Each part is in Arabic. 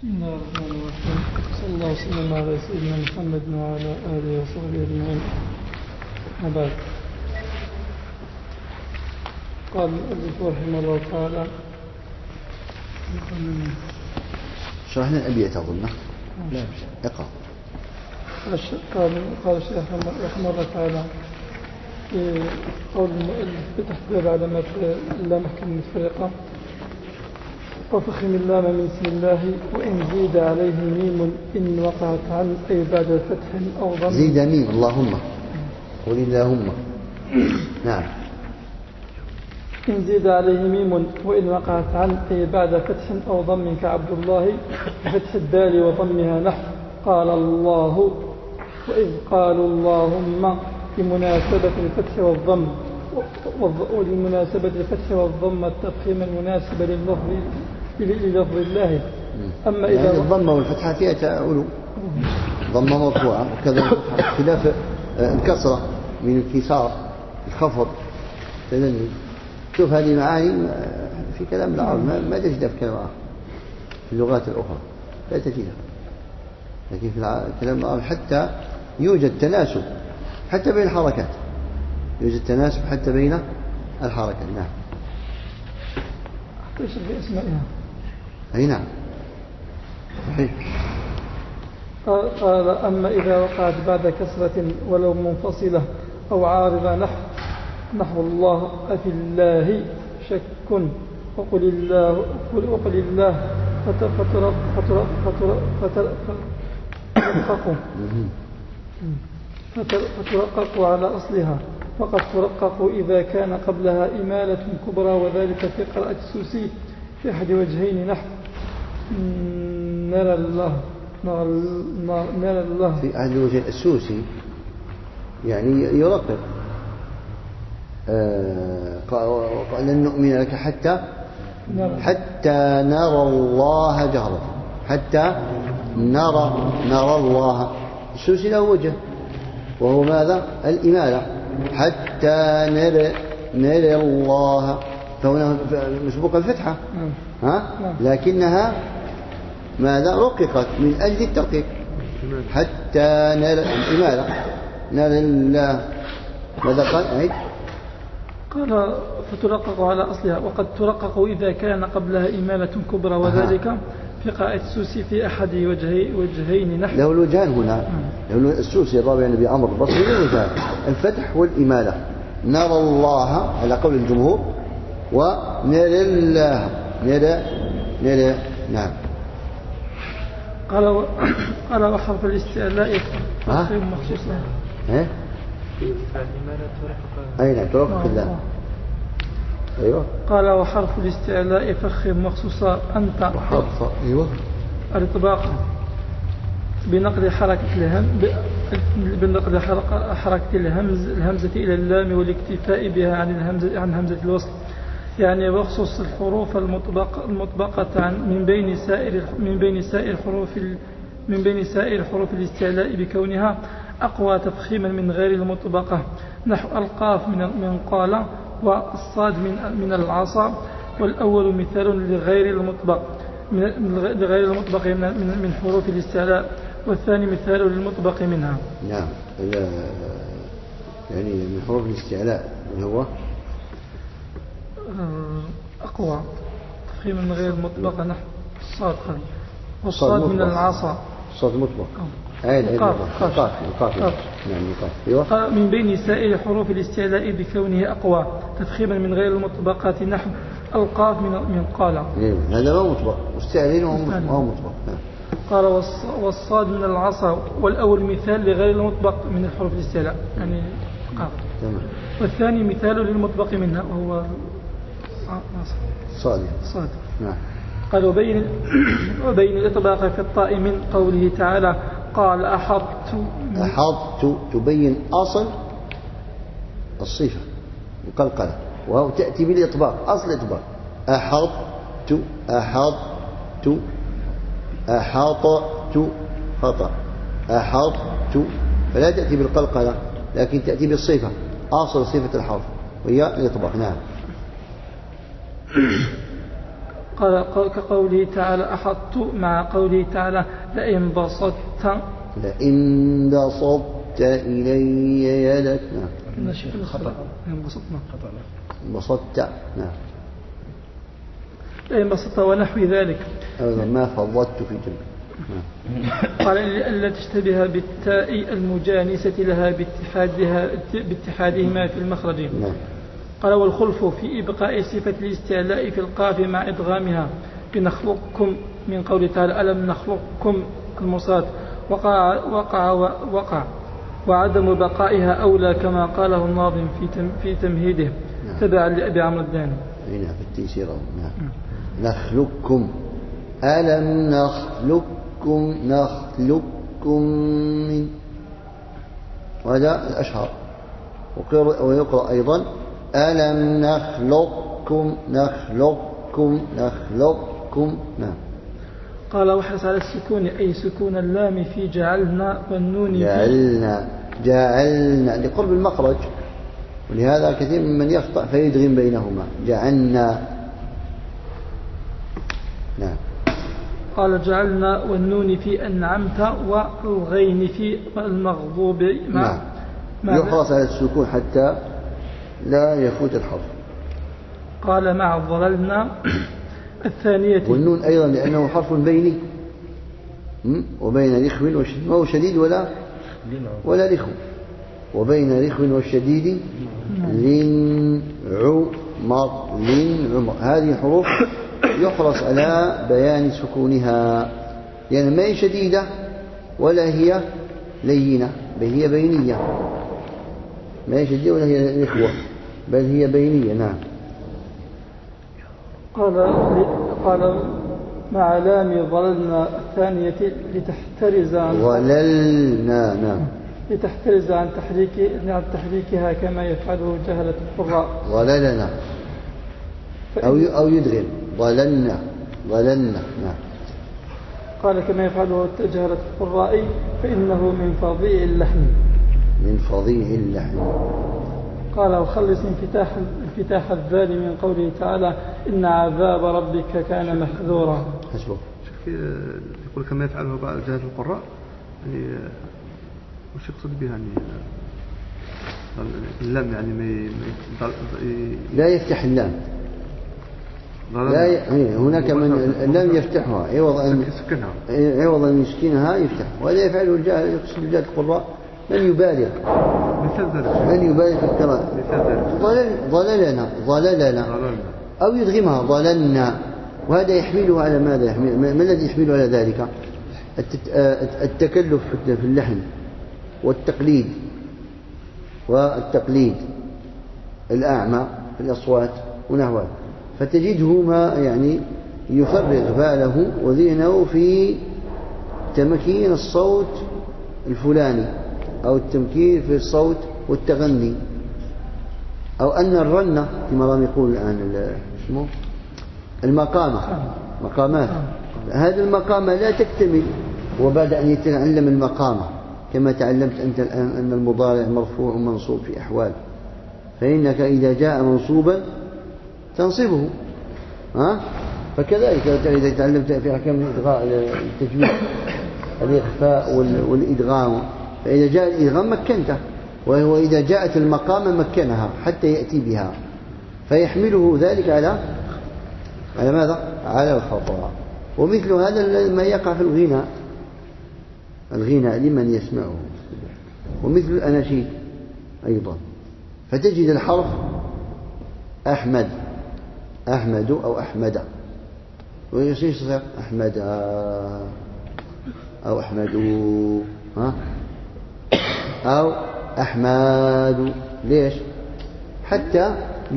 بسم الله الرحمن الرحيم. صلى الله وسلم على سيدنا محمد وعلى آله وصحبه أجمعين. وبعد، قال المؤلف رحمه الله تعالى: شرحنا الأبيات أظنه. لا اقرأ. قال الشيخ رحمه الله تعالى في قول المؤلف بتحديد علامات لا محكم متفرقة: وفخم اللام من اسم الله وإن زيد عليه ميم إن وقعت عن أي بعد فتح أو ضم. زيد ميم اللهم، قل اللهم. نعم. إن زيد عليه ميم وإن وقعت عن أي بعد فتح أو ضم كعبد الله بفتح الدال وضمها نحو قال الله وإذ قالوا اللهم لمناسبة الفتح والضم ولمناسبة الفتح والضم التفخيم المناسب للفظ الله. أما إذا يعني الضمة والفتحة فيها تأولو، ضمة مرفوعة وكذا خلاف الكسرة من الكسار الخفض تذني. شوف هذه معاني في كلام العرب ما تجدها في كلام آخر في اللغات الأخرى، لا تجدها، لكن في كلام العرب حتى يوجد تناسب حتى بين الحركات، يوجد تناسب حتى بين الحركات. نعم. حتى في أسمائها. أي نعم صحيح. قال: أما إذا وقعت بعد كسرة ولو منفصلة أو عارضة نحو الله أفي الله شك وقل الله فترققوا على أصلها، وقد ترققوا إذا كان قبلها إمالة كبرى، وذلك في قراءة السوسي في أحد وجهين نحو نرى الله. في أحد وجهين السوسي يعني يرقق. قال لن نؤمن لك حتى نرى الله جهرة، حتى نرى الله. السوسي له وجه وهو ماذا؟ الإمالة، حتى نرى الله، فهنا مسبوق الفتحة لكنها ماذا؟ رققت من أجل الترقيق، حتى نرى الإمالة نرى الله. ماذا قال؟ أعيد. قال: فترقق على أصلها، وقد ترقق إذا كان قبلها إمالة كبرى، وذلك في قراءة السوسي في أحد وجهين نحو. له الوجهان هنا، السوسي الرابع النبي عمرو البصري له وجهان: الفتح والإمالة. نرى الله على قول الجمهور، ونرى الله نرى. نعم. قال: وحرف الاستعلاء فخم مخصوصا. أي نعم ترقق الله. أيوة. قال: وحرف الاستعلاء فخم مخصوصا أنت وحرف أيوة الإطباق بنقل حركة الهمزة إلى اللام والاكتفاء بها عن همزة الوصل، يعني واخصص الحروف المطبقة من بين سائر حروف الاستعلاء بكونها أقوى تفخيما من غير المطبقة، نحو القاف من قال، والصاد من العصا. والأول مثال لغير المطبق من حروف الاستعلاء، والثاني مثال للمطبق منها. نعم. يعني من حروف الاستعلاء هو أقوى تفخيما من غير المطبقة، نحو الصاد، والصاد من العصا. الصاد مطبق. نعم. من بين سائر حروف الاستعلاء بكونه أقوى تفخيما من غير المطبقات، نحو القاف من قال. هذا ما مطبق، مستعلين وهو مطبق. قال: والصاد من العصا. والأول مثال لغير المطبق من الحروف الاستعلاء، يعني قاف. والثاني مثال للمطبق منها وهو صاد. نعم. قال: وبين الإطباق في الطاء من قوله تعالى: قال أحطت تبين أصل الصفة مقلقلة، وهو تأتي بالإطباق، أصل الإطباق. أحطت خطأ، أحطت، فلا تأتي بالقلقلة لكن تأتي بالصفة، أصل صفة الحرف وهي الإطباق. نعم. قال كقوله تعالى أحطت، مع قوله تعالى لئن بسطت إلي يدك. بسطت. لئن بسطت ونحو ذلك. ما فضلت في جنب. قال لئلا تشتبه بالتاء المجانسة لها باتحادهما في المخرج. قال والخلف في إبقاء صفة الاستعلاء في القاف مع إدغامها بنخلقكم من قول تعالى ألم نخلقكم المصاد وقع وعدم بقائها أولى كما قاله الناظم في تمهيده تبعا لأبي عمرو الداني. هنا في التيسير. نخلقكم ألم نخلقكم من، وهذا الأشهر. ويقرأ أيضا ألم نخلقكم. نعم. قال واحرص على السكون أي سكون اللام في جعلنا والنون جعلنا لقرب المخرج، ولهذا كثير من يخطأ فيدغم بينهما. جعلنا. نعم. قال جعلنا والنون في أنعمت والغين في المغضوب. نعم. يحرص على السكون حتى لا يفوت الحرف. قال مع ضللنا الثانية. والنون أيضا لأنه حرف بيني وبين رخو وشديد، ما هو شديد ولا رخو، وبين رخو وشديد عمر. هذه حروف يحرص على بيان سكونها، لأن ما هي شديدة ولا هي لينة، بل هي بينية. ما هي شديدة ولا هي رخوة، بل هي بينية. نعم. قال مع لام ظللنا الثانية لتحترز عن تحريكها كما يفعله جهلة القراء. ظللنا أو يدغم ظللنا. نعم. قال كما يفعله جهلة القراء فإنه من فظيع اللحن. قال وخلص انفتاح الذال من قوله تعالى إن عذاب ربك كان محذورا. حسبه. يقول كما يفعله بعض جهات القراء، يعني وش يقصد بها؟ يعني اللام يعني لا يفتح اللام. هناك من اللام يفتحها عوض أن يسكنها يفتح، وهذا يفعله يقصد جهات القراء من يبالغ في القراءة. ضللنا أو يدغمها ضللنا، وهذا يحمله على ماذا؟ ما الذي يحمله على ذلك؟ التكلف في اللحن والتقليد الأعمى في الأصوات ونحوها، فتجده ما يعني يفرغ باله وذهنه في تمكين الصوت الفلاني، أو التمكين في الصوت والتغني، أو أن الرنة كما رام يقول الآن مقامات. هذه المقامة لا تكتمل وبعد أن يتعلم المقامة، كما تعلمت أنت الآن أن المضارع مرفوع ومنصوب في أحوال، فإنك إذا جاء منصوبا تنصبه، فكذلك إذا تعلمت في أحكام التجويد الإخفاء والإدغام، فإذا جاء الإدغام مكنته، وهو إذا جاءت المقامة مكنها حتى يأتي بها، فيحمله ذلك على ماذا؟ على الخطأ. ومثل هذا ما يقع في الغناء لمن يسمعه، ومثل الأناشيد أيضا، فتجد الحرف أحمد أو أحمد، ويصير أحمد أو أحمد أو أحمد. ليش؟ حتى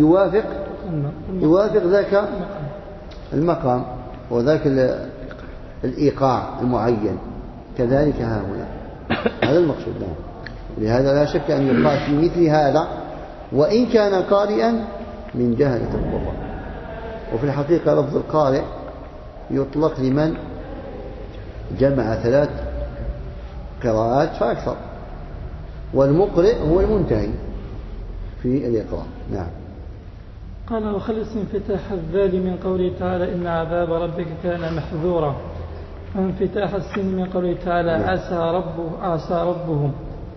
يوافق ذاك المقام وذاك الإيقاع المعين، كذلك ها هنا. هذا المقصود. لهذا لا شك أن يقال في مثل هذا وإن كان قارئا من جهلة القراء. وفي الحقيقة لفظ القارئ يطلق لمن جمع 3 قراءات فأكثر، والمقرئ هو المنتهي في الإقراء. نعم. قال وخلص انفتاح الذال من قوله تعالى إن عذاب ربك كان محذورا، وانفتاح السين من قوله تعالى عسى ربهم.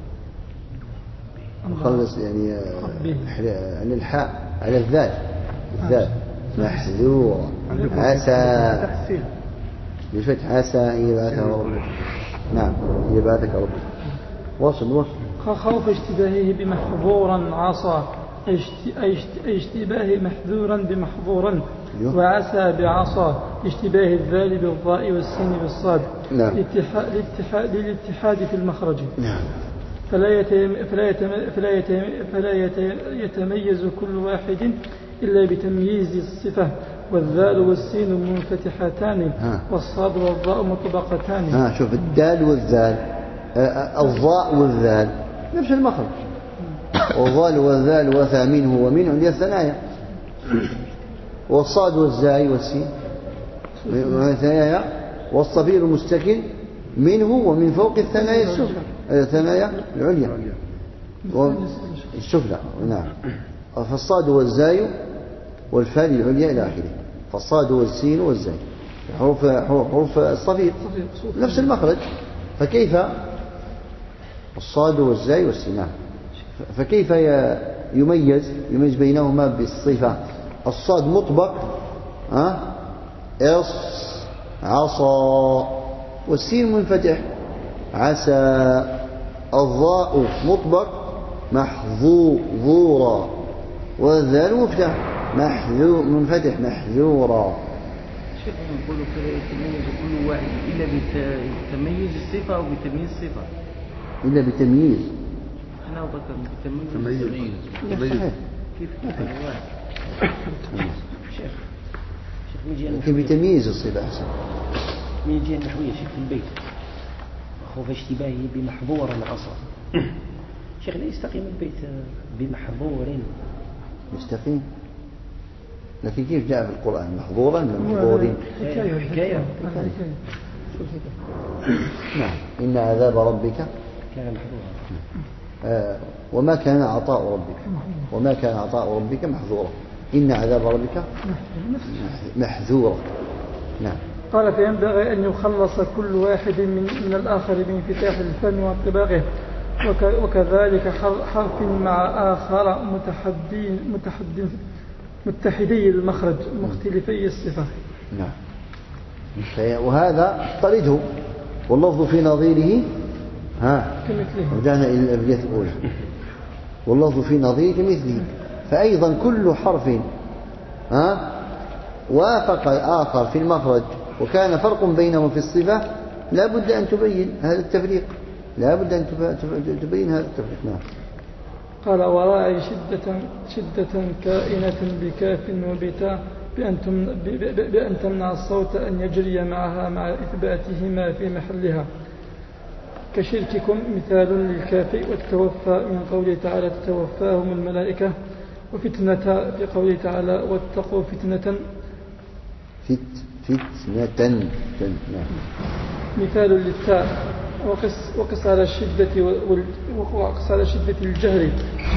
وخلص يعني عن الحاء على الذال محذورا عسى بفتح عسى أن يبعثه ربك. نعم يبعثك ربك. وصل خوف اشتباهه بمحظورا عصى أي اشتباه محذورا بمحظورا، وعسى بعصى اشتباه الذال بالضاء والسين بالصاد. نعم. للاتحاد في المخرج. نعم. فلا يتميز كل واحد إلا بتمييز الصفة، والذال والسين منفتحتان والصاد والضاء مطبقتان. شوف الدال والذال، الضاء والذال نفس المخرج، والضال والذال وثى منه ومنه عندي الثنايا، والصاد والزاي والسين ثنايا، والصفير المستكن منه ومن فوق الثنايا السفلى، الثنايا العليا السفلى. نعم. فالصاد والزاي والفاء العليا إلى آخره، فالصاد والسين والزاي حروف الصفير نفس المخرج. فكيف الصاد والزاي والسين؟ فكيف يميز بينهما بالصفة؟ الصاد مطبق عصى، والسين منفتح عسى، الضاء مطبق محظورا، والذال مفتح منفتح محذورا. شيخ نقول فلا يتميز كل واحد إلا بتمييز الصفة أو بتمييز الصفة، إلا بتمييز. أنا ذكر بتمييز. كيف واحد شيخ كيف بتمييز الصفة أحسن من الجهة النحوية شيخ في البيت. خوف اشتباهه بمحظور عصى. شيخ لا يستقيم البيت بمحظور. يستقيم، لكن كيف جاء في القرآن محظورا من محظور؟ حكاية. نعم. إن عذاب ربك كان محظورا. وما كان عطاء ربك محظورا. إن عذاب ربك محذورا. نعم. قال فينبغي أن يخلص كل واحد من الآخر بانفتاح الفم وانطباقه، وكذلك حرف مع آخر متحدي المخرج مختلفي الصفة. نعم. وهذا طرده، واللفظ في نظيره رجعنا إلى الأبيات الأولى، واللفظ في نظيره مثله. فأيضا كل حرف وافق الآخر في المخرج وكان فرق بينهم في الصفة لا بد أن تبين هذا التفريق، لا بد أن تبين هذا التفريق. نعم. قال وراعي شدة كائنة بكاف وبتاء بأن تمنع الصوت أن يجري معها مع إثباتهما في محلها، كشرككم مثال للكاف والتوفى من قوله تعالى تتوفاهم الملائكة، وفتنة في قوله تعالى واتقوا فتنة. مثال للتاء وقس على شدة الجهر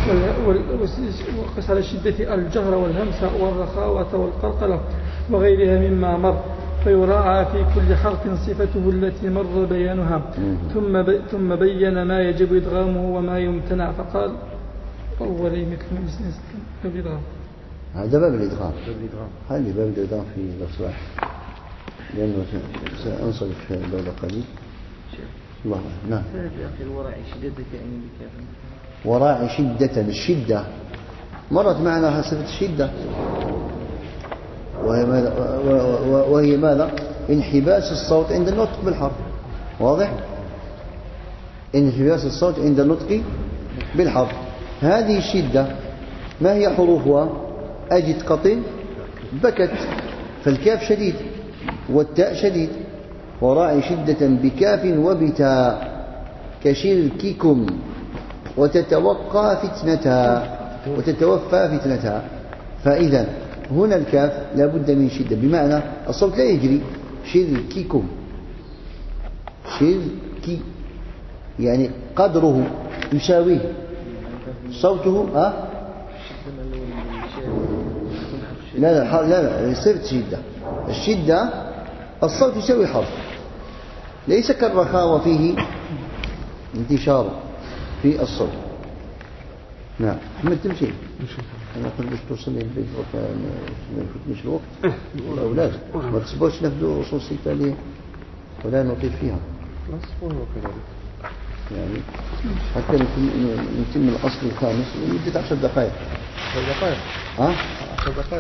وقس على شدة الجهر والهمس والرخاوة والقلقلة وغيرها مما مر، فيراعى في كل حرف صفته التي مر بيانها، ثم بين ما يجب إدغامه وما يمتنع، فقال أولي مثل الإدغام. هذا باب الإدغام، هذا باب الإدغام في الأصلاح، لأنه سأنصرف بعد قليل. الله. نعم. وراعي شدة الشدة مرت معنا صفة الشدة، وهي ماذا؟ انحباس الصوت عند النطق بالحرف. واضح؟ انحباس الصوت عند النطق بالحرف. هذه الشدة ما هي حروفها؟ أجد قطن بكت، فالكاف شديد والتاء شديد. وراعي شدة بكاف وبتاء كشرككم وتتوفى فتنتها. فإذا هنا الكاف لا بد من شدة، بمعنى الصوت لا يجري. شرككم، شركي يعني قدره يساويه صوته لا ليست شدة. الشدة الصوت يساوي حرف، ليس كالرخاوة فيه انتشار في الصوت. نعم. أحمد تمشي. أنا قلت باش توصل لي البيت وكان ما يفوتنيش الوقت. الأولاد ما تصبرش ناخذوا أصول ستة ليه ولا نطيل فيها. يعني حتى نتم الأصل الخامس لمدة 10 دقائق. 10 دقائق؟ 10 دقائق.